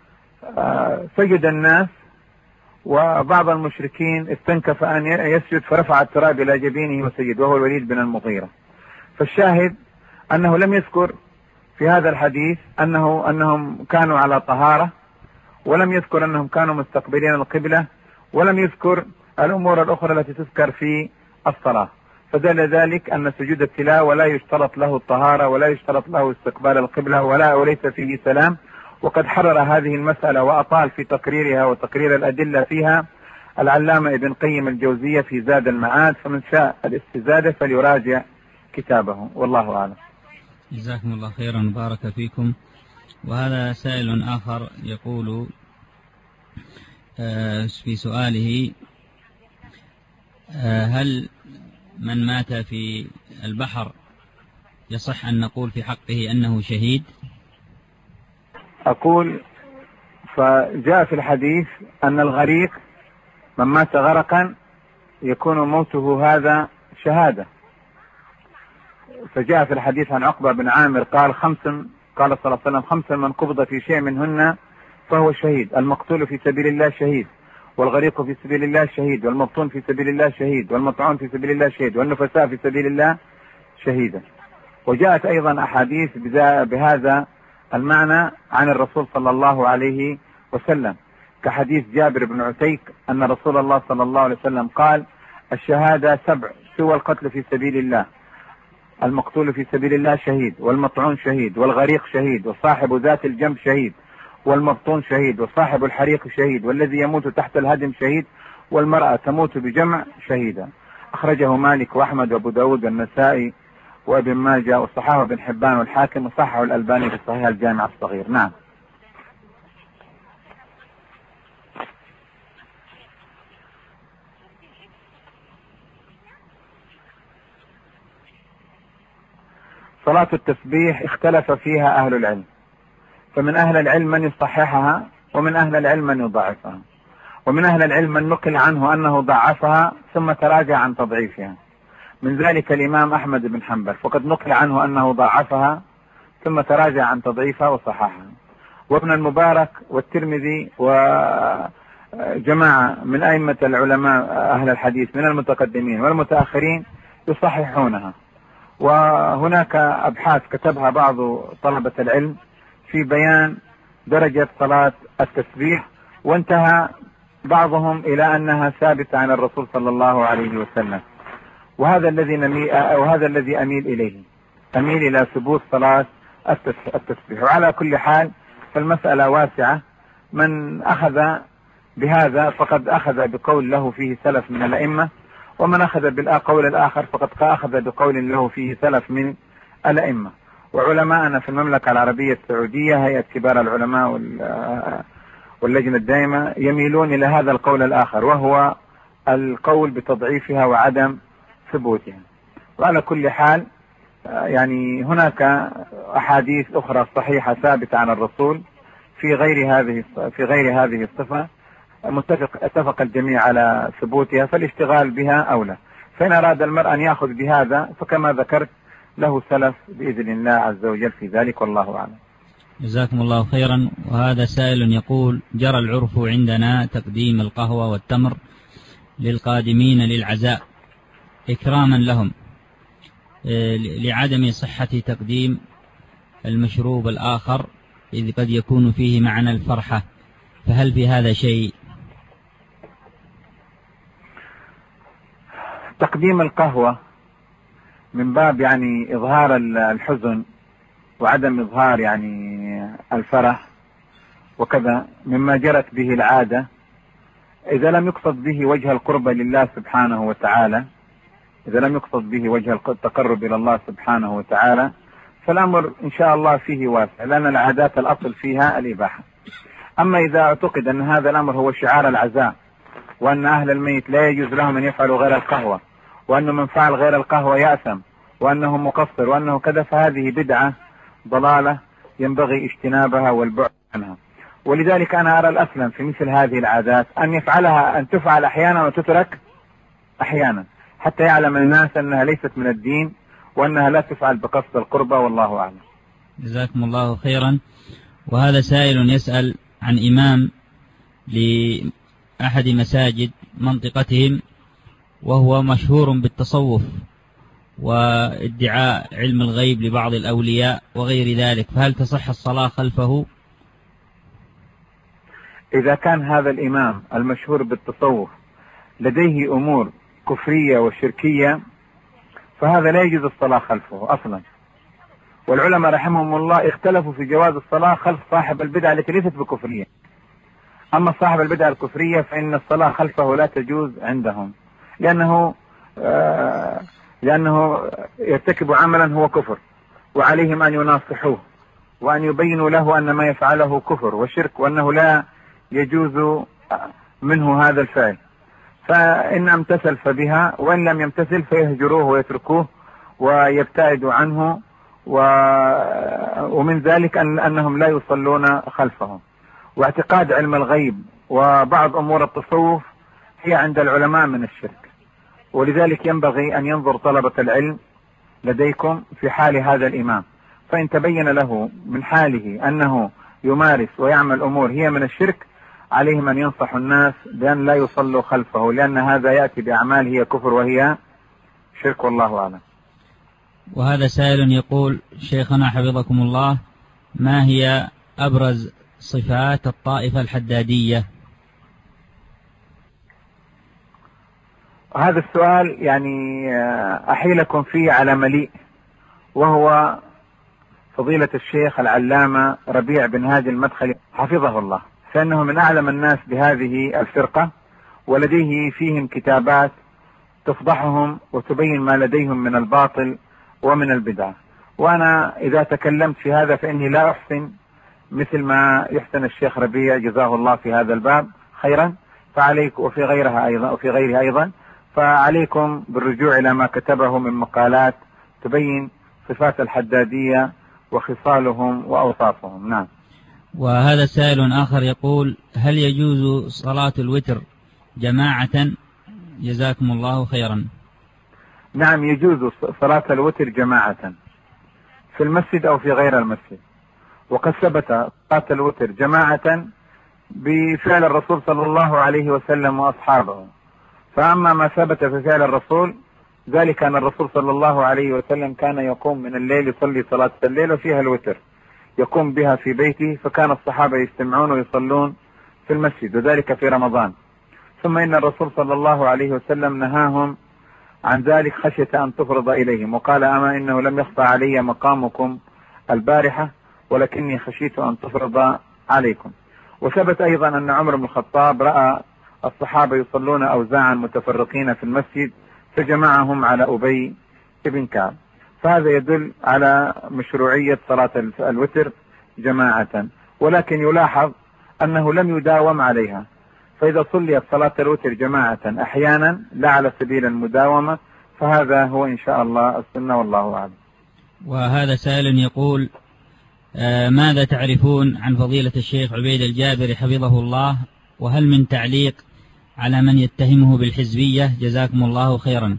سجد الناس، وبعض المشركين استنكف أن يسجد فرفع التراب إلى جبينه وسجد، وهو الوليد بن المغيرة. فالشاهد أنه لم يذكر في هذا الحديث أنهم كانوا على طهارة، ولم يذكر أنهم كانوا مستقبلين القبلة، ولم يذكر الأمور الأخرى التي تذكر في الصلاة. فدل ذلك أن سجود التلاوة لا يشترط له الطهارة ولا يشترط له استقبال القبلة وليس فيه سلام. وقد حرر هذه المسألة وأطال في تقريرها وتقرير الأدلة فيها العلامة ابن قيم الجوزية في زاد المعاد، فمن شاء الاستزادة فليراجع كتابه، والله أعلم. جزاكم الله خيرا وبارك فيكم. وهذا سائل آخر يقول في سؤاله: هل من مات في البحر يصح أن نقول في حقه أنه شهيد؟ أقول فجاء في الحديث أن الغريق من مات غرقا يكون موته هذا شهادة. فجاء في الحديث عن عقبة بن عامر قال صلى الله عليه وسلم: 5 من قبض في شيء منهن فهو شهيد، المقتول في سبيل الله شهيد، والغريق في سبيل الله شهيد، والمبطون في سبيل الله شهيد، والمطعون في سبيل الله شهيد، والنفساء في سبيل الله شهيدا. وجاءت أيضا أحاديث بهذا المعنى عن الرسول صلى الله عليه وسلم، كحديث جابر بن عتيك أن رسول الله صلى الله عليه وسلم قال: الشهادة 7 سوى القتل في سبيل الله، المقتول في سبيل الله شهيد، والمطعون شهيد، والغريق شهيد، وصاحب ذات الجنب شهيد، والمبطون شهيد، وصاحب الحريق شهيد، والذي يموت تحت الهدم شهيد، والمرأة تموت بجمع شهيدا. أخرجه مالك وأحمد وأبو داود والنسائي وابن ماجه وصححه ابن حبان والحاكم وصححه الألباني في صحيح الجامع الصغير. نعم. صلاة التسبيح اختلف فيها أهل العلم، فمن أهل العلم من يصححها، ومن أهل العلم من يضعفها، ومن أهل العلم من نقل عنه أنه ضعفها ثم تراجع عن تضعيفها، من ذلك الإمام أحمد بن حنبل، فقد نقل عنه أنه ضعفها ثم تراجع عن تضعيفها وصححها. وابن المبارك والترمذي وجماعة من أئمة العلماء أهل الحديث من المتقدمين والمتأخرين يصححونها. وهناك أبحاث كتبها بعض طلبة العلم في بيان درجة صلاة التسبيح، وانتهى بعضهم إلى أنها ثابتة عن الرسول صلى الله عليه وسلم، وهذا الذي أميل إليه، أميل إلى ثبوت صلاة التسبيح. وعلى كل حال فالمسألة واسعة، من أخذ بهذا فقد أخذ بقول له فيه سلف من الأئمة، ومن أخذ بالقول الآخر فقد أخذ بقول له فيه سلف من الأئمة. وعلماءنا في المملكة العربية السعودية، هيئة كبار العلماء واللجنة الدائمة، يميلون إلى هذا القول الآخر، وهو القول بتضعيفها وعدم ثبوتها. وعلى كل حال يعني هناك أحاديث أخرى صحيحة ثابتة عن الرسول في غير هذه الصفة اتفق الجميع على ثبوتها، فالاشتغال بها أولى. فإن أراد المرء أن يأخذ بهذا فكما ذكرت له سلف بإذن الله عز وجل في ذلك، والله أعلم. جزاكم الله خيرا. وهذا سائل يقول: جرى العرف عندنا تقديم القهوة والتمر للقادمين للعزاء إكراما لهم لعدم صحة تقديم المشروب الآخر، إذ قد يكون فيه معنى الفرحة، فهل في هذا شيء؟ تقديم القهوة من باب يعني إظهار الحزن وعدم إظهار يعني الفرح وكذا، مما جرت به العادة، إذا لم يقصد به وجه القرب لله سبحانه وتعالى، إذا لم يقصد به وجه التقرب إلى الله سبحانه وتعالى، فالأمر إن شاء الله فيه واسع، لأن العادات الأصل فيها الإباحة. أما إذا اعتقد أن هذا الأمر هو شعار العزاء، وأن أهل الميت لا يجوز لهم أن يفعلوا غير القهوة، وأنه من فعل غير القهوة يأثم، وأنه مقصر، وأنه كذا، فهذه بدعة ضلالة ينبغي اجتنابها والبعد عنها. ولذلك أنا أرى الأسلم في مثل هذه العادات أن تفعل أحيانا وتترك أحيانا، حتى يعلم الناس أنها ليست من الدين، وأنها لا تفعل بقصد القربة، والله أعلم. جزاكم الله خيرا. وهذا سائل يسأل عن إمام لأحد مساجد منطقتهم، وهو مشهور بالتصوف وادعاء علم الغيب لبعض الأولياء وغير ذلك، فهل تصح الصلاة خلفه؟ إذا كان هذا الإمام المشهور بالتصوف لديه أمور كفرية وشركية فهذا لا يجوز الصلاة خلفه أصلا. والعلماء رحمهم الله اختلفوا في جواز الصلاة خلف صاحب البدعة التي ليست بكفرية. أما صاحب البدعة الكفرية فإن الصلاة خلفه لا تجوز عندهم، لأنه يرتكب عملا هو كفر، وعليهم أن يناصحوه وأن يبينوا له أن ما يفعله كفر وشرك، وأنه لا يجوز منه هذا الفعل. فإن امتثل فبها، وإن لم يمتثل فيهجروه ويتركوه ويبتعدوا عنه. ومن ذلك أنهم لا يصلون خلفهم. واعتقاد علم الغيب وبعض أمور التصوف هي عند العلماء من الشرك، ولذلك ينبغي أن ينظر طلبة العلم لديكم في حال هذا الإمام، فإن تبين له من حاله أنه يمارس ويعمل أمور هي من الشرك، عليهم أن ينصح الناس بأن لا يصلوا خلفه، لأن هذا يأتي بأعمال هي كفر وهي شرك، والله أعلم. وهذا سائل يقول: شيخنا حفظكم الله، ما هي أبرز صفات الطائفة الحدادية؟ هذا السؤال يعني أحيلكم فيه على مليء، وهو فضيلة الشيخ العلامة ربيع بن هادي المدخلي حفظه الله، فإنه من أعلم الناس بهذه الفرقة، ولديه فيهم كتابات تفضحهم وتبين ما لديهم من الباطل ومن البدع. وأنا إذا تكلمت في هذا فإني لا أحسن مثل ما يحسن الشيخ ربيع جزاه الله في هذا الباب خيرا، فعليكم وفي غيرها أيضا فعليكم بالرجوع إلى ما كتبه من مقالات تبين صفات الحدادية وخصالهم وأوصافهم. نعم. وهذا سائل آخر يقول: هل يجوز صلاة الوتر جماعة؟ جزاكم الله خيرا. نعم، يجوز صلاة الوتر جماعة في المسجد أو في غير المسجد، وقد ثبت صلاة الوتر جماعة بفعل الرسول صلى الله عليه وسلم وأصحابه. فأما ما ثبت في فعل الرسول ذلك أن الرسول صلى الله عليه وسلم كان يقوم من الليل يصلي صلاة الليل وفيها الوتر، يقوم بها في بيته، فكان الصحابة يجتمعون ويصلون في المسجد، وذلك في رمضان. ثم إن الرسول صلى الله عليه وسلم نهاهم عن ذلك خشية أن تفرض إليهم، وقال: أما إنه لم يخفى علي مقامكم البارحة ولكني خشيت أن تفرض عليكم. وثبت أيضا أن عمر بن الخطاب رأى الصحابة يصلون أوزاعا متفرقين في المسجد فجمعهم على أبي بن كعب، فهذا يدل على مشروعية صلاة الوتر جماعة، ولكن يلاحظ أنه لم يداوم عليها، فإذا صليت صلاة الوتر جماعة أحيانا لا على سبيل المداومة فهذا هو إن شاء الله السنة والله أعلم. وهذا سائل يقول: ماذا تعرفون عن فضيلة الشيخ عبيد الجابري حفظه الله، وهل من تعليق على من يتهمه بالحزبية؟ جزاكم الله خيرا.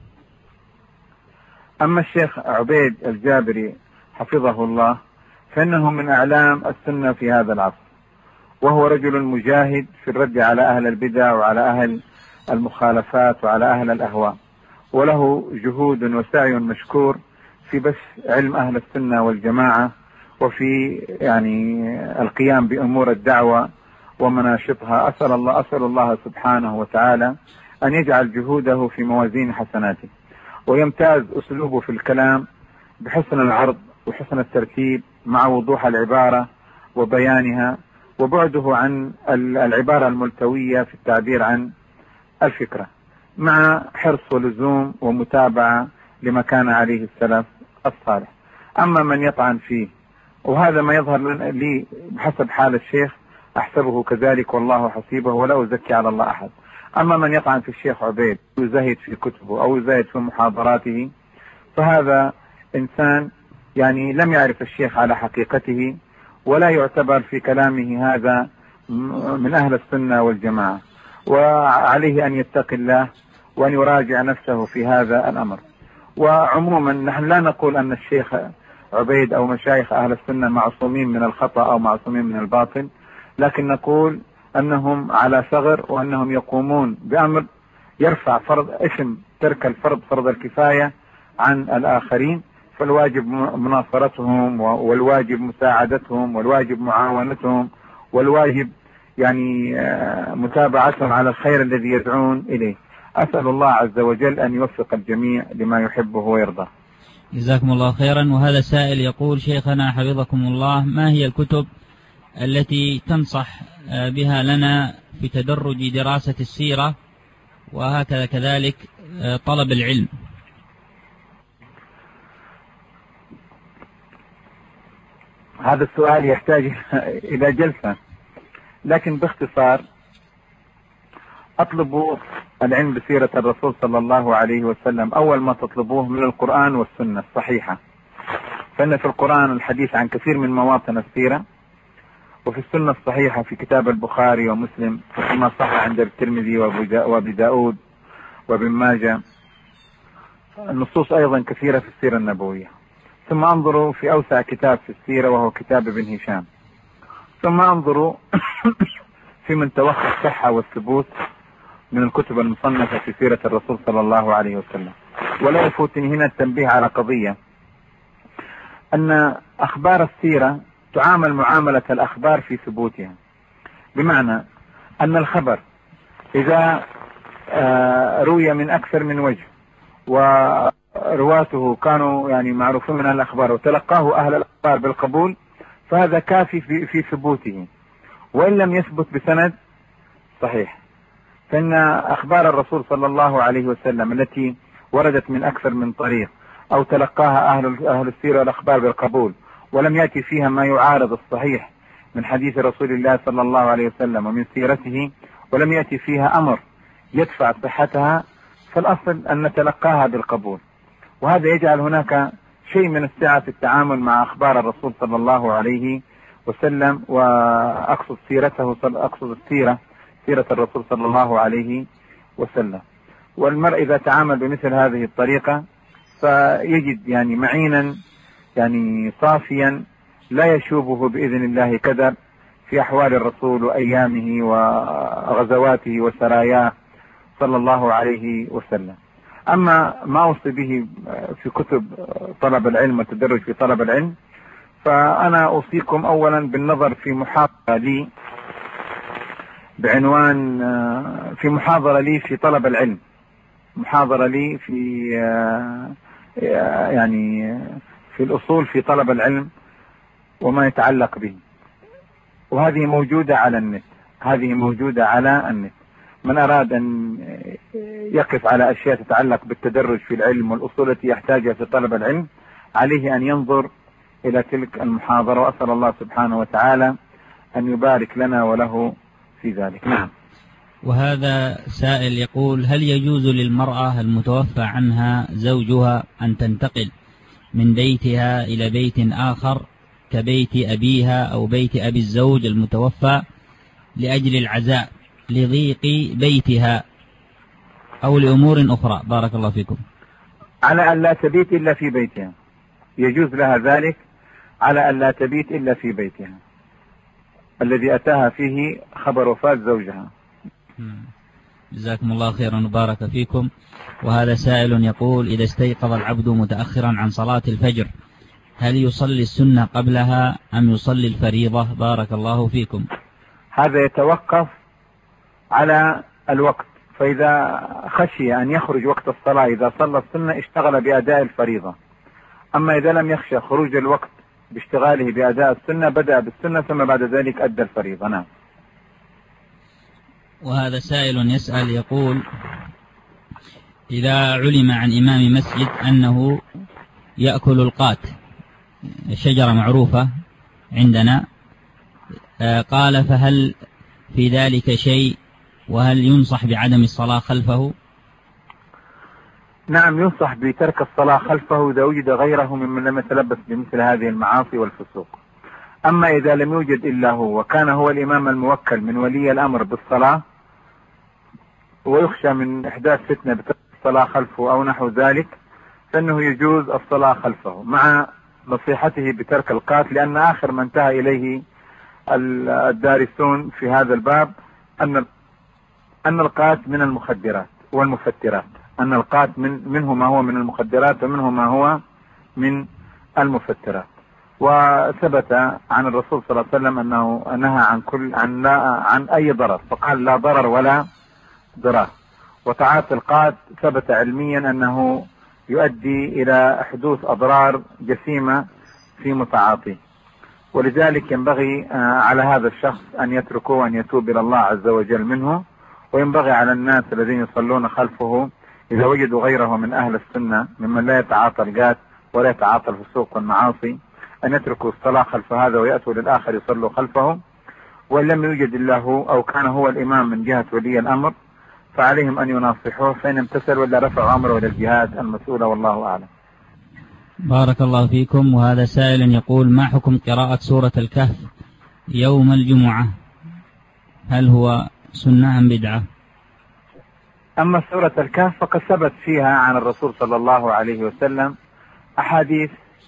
أما الشيخ عبيد الجابري حفظه الله فإنه من أعلام السنة في هذا العصر، وهو رجل مجاهد في الرد على أهل البدع وعلى أهل المخالفات وعلى أهل الأهواء، وله جهود وسعي مشكور في بث علم أهل السنة والجماعة، وفي القيام بأمور الدعوة ومناشطها. أسأل الله سبحانه وتعالى أن يجعل جهوده في موازين حسناته. ويمتاز أسلوبه في الكلام بحسن العرض وحسن الترتيب مع وضوح العبارة وبيانها، وبعده عن العبارة الملتوية في التعبير عن الفكرة، مع حرص ولزوم ومتابعة لما كان عليه السلف الصالح. أما من يطعن فيه، وهذا ما يظهر لي بحسب حال الشيخ، أحسبه كذلك والله حسيبه ولا أزكي على الله أحد. أما من يطعن في الشيخ عبيد يزهد في كتبه أو يزهد في محاضراته فهذا إنسان لم يعرف الشيخ على حقيقته، ولا يعتبر في كلامه هذا من أهل السنة والجماعة، وعليه أن يتقي الله وأن يراجع نفسه في هذا الأمر. وعموما نحن لا نقول أن الشيخ عبيد أو مشايخ أهل السنة معصومين من الخطأ أو معصومين من الباطل، لكن نقول أنهم على ثغر، وأنهم يقومون بأمر يرفع اسم ترك فرض الكفاية عن الآخرين، فالواجب مناصرتهم، والواجب مساعدتهم، والواجب معاونتهم، والواجب متابعتهم على الخير الذي يدعون إليه. أسأل الله عز وجل أن يوفق الجميع لما يحبه ويرضى. جزاكم الله خيرا. وهذا سائل يقول: شيخنا حفظكم الله، ما هي الكتب التي تنصح بها لنا في تدرج دراسة السيرة وهكذا كذلك طلب العلم؟ هذا السؤال يحتاج إلى جلسة، لكن باختصار اطلبوا العلم بسيرة الرسول صلى الله عليه وسلم. أول ما تطلبوه من القرآن والسنة الصحيحة، فإن في القرآن الحديث عن كثير من مواطن السيرة، وفي السنة الصحيحة في كتاب البخاري ومسلم، وما صح عند الترمذي وابي داود وابن ماجه. النصوص أيضا كثيرة في السيرة النبوية. ثم انظروا في أوسع كتاب في السيرة وهو كتاب ابن هشام. ثم انظروا في من توخى الصحة والثبوت من الكتب المصنفة في سيرة الرسول صلى الله عليه وسلم. ولا يفوتني هنا التنبيه على قضية، أن أخبار السيرة تعامل معاملة الأخبار في ثبوتها، بمعنى أن الخبر إذا روي من أكثر من وجه ورواته كانوا معروفين من الأخبار وتلقاه أهل الأخبار بالقبول، فهذا كافي في ثبوته، وإن لم يثبت بسند صحيح. فإن أخبار الرسول صلى الله عليه وسلم التي وردت من أكثر من طريق أو تلقاها أهل السيرة والأخبار بالقبول، ولم يأتي فيها ما يعارض الصحيح من حديث رسول الله صلى الله عليه وسلم ومن سيرته، ولم يأتي فيها أمر يدفع صحتها، فالأصل أن نتلقاها بالقبول. وهذا يجعل هناك شيء من السعة في التعامل مع أخبار الرسول صلى الله عليه وسلم، وأقصد سيرة الرسول صلى الله عليه وسلم. والمرء إذا تعامل بمثل هذه الطريقة فيجد معينا صافيا لا يشوبه بإذن الله كدر في أحوال الرسول وأيامه وغزواته وسراياه صلى الله عليه وسلم. أما ما أوصي به في كتب طلب العلم والتدرج في طلب العلم، فأنا أوصيكم أولا بالنظر في محاضرة لي بعنوان في محاضرة لي في طلب العلم، محاضرة لي في في الأصول في طلب العلم وما يتعلق به، وهذه موجودة على النت. هذه موجودة على النت. من أراد أن يقف على أشياء تتعلق بالتدرج في العلم والأصول التي يحتاجها في طلب العلم عليه أن ينظر إلى تلك المحاضرة، وأسأل الله سبحانه وتعالى أن يبارك لنا وله في ذلك. نعم. وهذا سائل يقول: هل يجوز للمرأة المتوفى عنها زوجها أن تنتقل من بيتها إلى بيت آخر كبيت أبيها أو بيت أبي الزوج المتوفى لأجل العزاء لضيق بيتها أو لأمور أخرى؟ بارك الله فيكم. على أن لا تبيت إلا في بيتها، يجوز لها ذلك على أن لا تبيت إلا في بيتها الذي أتاها فيه خبر وفاة زوجها. جزاكم الله خيرا وبارك فيكم. وهذا سائل يقول: إذا استيقظ العبد متأخرا عن صلاة الفجر هل يصلي السنة قبلها أم يصلي الفريضة؟ بارك الله فيكم. هذا يتوقف على الوقت، فإذا خشي أن يخرج وقت الصلاة إذا صلى السنة اشتغل بأداء الفريضة، أما إذا لم يخشى خروج الوقت باشتغاله بأداء السنة بدأ بالسنة ثم بعد ذلك أدى الفريضة. نعم. وهذا سائل يسأل يقول: إذا علم عن إمام مسجد أنه يأكل القات، شجرة معروفة عندنا، قال فهل في ذلك شيء، وهل ينصح بعدم الصلاة خلفه؟ نعم، ينصح بترك الصلاة خلفه إذا وجد غيره ممن لم يتلبس بمثل هذه المعاصي والفسوق. أما إذا لم يوجد إلا هو وكان هو الإمام الموكل من ولي الأمر بالصلاة ويخشى من إحداث فتنة بترك الصلاة خلفه أو نحو ذلك، فإنه يجوز الصلاة خلفه مع نصيحته بترك القات، لأن آخر ما انتهى إليه الدارسون في هذا الباب أن القات من المخدرات والمفترات، أن القات منه ما هو من المخدرات ومنه ما هو من المفترات. وثبت عن الرسول صلى الله عليه وسلم أنه نهى عن أي ضرر، فقال لا ضرر ولا ضرار. وتعاطي القات ثبت علميا أنه يؤدي إلى حدوث أضرار جسيمة في متعاطيه، ولذلك ينبغي على هذا الشخص أن يتركه وأن يتوب إلى الله عز وجل منه. وينبغي على الناس الذين يصلون خلفه إذا وجدوا غيره من أهل السنة ممن لا يتعاطى القات ولا يتعاطى الفسوق والمعاصي أن يتركوا الصلاة خلف هذا ويأتوا للآخر يصلوا خلفه. وإن لم يوجد إلا هو أو كان هو الإمام من جهة ولي الأمر فعليهم أن يناصحوه، فإن امتثلوا ولا رفعوا أمره إلى الجهات المسؤولة، والله أعلم. بارك الله فيكم. وهذا سائل يقول: ما حكم قراءة سورة الكهف يوم الجمعة؟ هل هو سنة أم بدعة؟ أما سورة الكهف فقد ثبت فيها عن الرسول صلى الله عليه وسلم أحاديث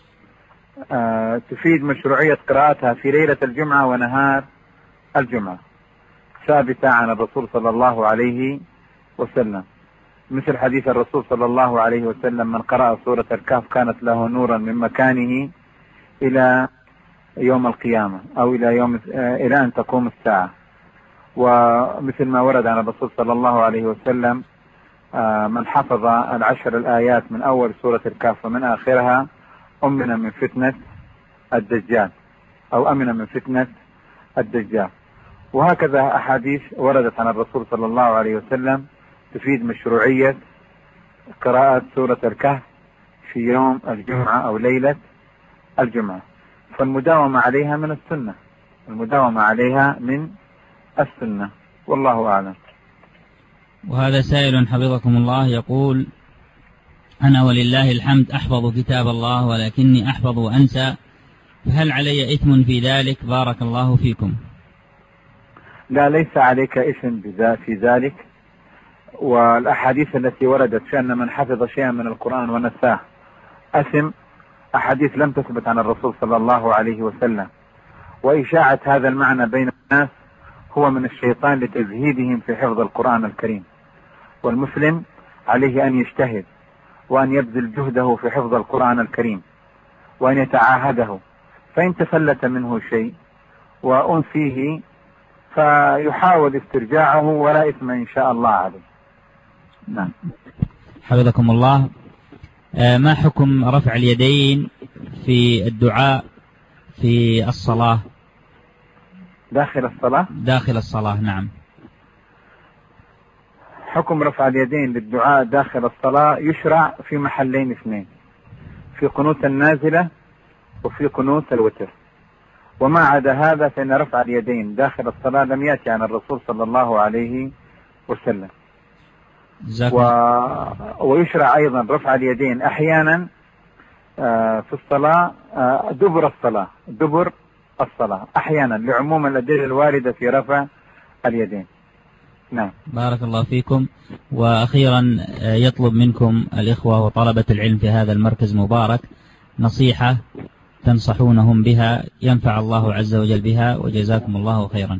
تفيد مشروعية قراءتها في ليلة الجمعة ونهار الجمعة، ثابتة عن الرسول صلى الله عليه وسلم، مثل حديث الرسول صلى الله عليه وسلم: من قرأ سورة الكهف كانت له نورا من مكانه إلى يوم القيامة أو إلى أن تقوم الساعة. ومثل ما ورد عن الرسول صلى الله عليه وسلم: من حفظ العشر الآيات من أول سورة الكهف ومن آخرها أمن من فتنة الدجال أو أمن من فتنة الدجال. وهكذا أحاديث وردت عن الرسول صلى الله عليه وسلم تفيد مشروعية قراءة سورة الكهف في يوم الجمعة أو ليلة الجمعة، فالمداومة عليها من السنة، المداومة عليها من السنة، والله أعلم. وهذا سائل حفظكم الله يقول: أنا ولله الحمد أحفظ كتاب الله ولكني أحفظ وأنسى، فهل علي إثم في ذلك؟ بارك الله فيكم. لا، ليس عليك إثم في ذلك. والأحاديث التي وردت في أن من حفظ شيئا من القرآن ونساه أثم أحاديث لم تثبت عن الرسول صلى الله عليه وسلم، وإشاعة هذا المعنى بين الناس هو من الشيطان لتزهيدهم في حفظ القرآن الكريم. والمسلم عليه أن يجتهد وأن يبذل جهده في حفظ القرآن الكريم وأن يتعاهده، فإن تفلت منه شيء وأنسيه فيحاول استرجاعه ولا إثم إن شاء الله عليه. نعم. حفظكم الله. ما حكم رفع اليدين في الدعاء في الصلاة؟ داخل الصلاة؟ داخل الصلاة نعم. حكم رفع اليدين للدعاء داخل الصلاة يشرع في محلين اثنين، في قنوت النازلة وفي قنوت الوتر. وما عدا هذا فإن رفع اليدين داخل الصلاة لم يأتي عن الرسول صلى الله عليه وسلم. ويشرع أيضا رفع اليدين أحيانا في الصلاة دبر الصلاة أحيانا، لعموم الأدلة الواردة في رفع اليدين. نعم. بارك الله فيكم. وأخيرا يطلب منكم الإخوة وطلبة العلم في هذا المركز مبارك نصيحة تنصحونهم بها ينفع الله عز وجل بها، وجزاكم الله خيرا.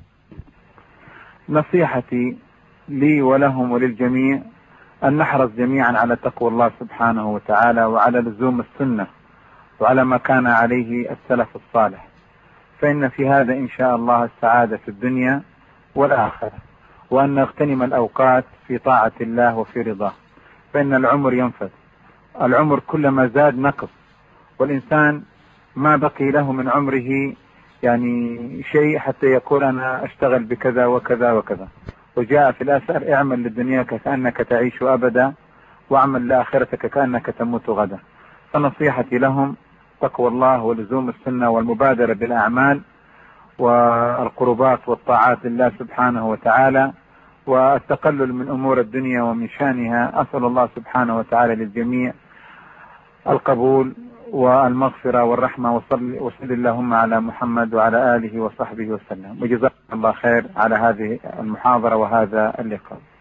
نصيحتي لي ولهم وللجميع أن نحرص جميعا على تقوى الله سبحانه وتعالى، وعلى لزوم السنة، وعلى ما كان عليه السلف الصالح، فإن في هذا إن شاء الله السعادة في الدنيا والآخرة. وأن نغتنم الأوقات في طاعة الله وفي رضاه، فإن العمر ينفذ، العمر كلما زاد نقص، والإنسان ما بقي له من عمره شيء حتى يقول أنا أشتغل بكذا وكذا وكذا. وجاء في الأثر: اعمل للدنيا كأنك تعيش أبدا، واعمل لآخرتك كأنك تموت غدا. فنصيحتي لهم تقوى الله ولزوم السنة والمبادرة بالأعمال والقربات والطاعات لله سبحانه وتعالى، والتقلل من أمور الدنيا ومن شأنها. أسأل الله سبحانه وتعالى للجميع القبول والمغفرة والرحمة. وصل اللهم على محمد وعلى آله وصحبه وسلم. وجزاكم الله خير على هذه المحاضرة وهذا اللقاء.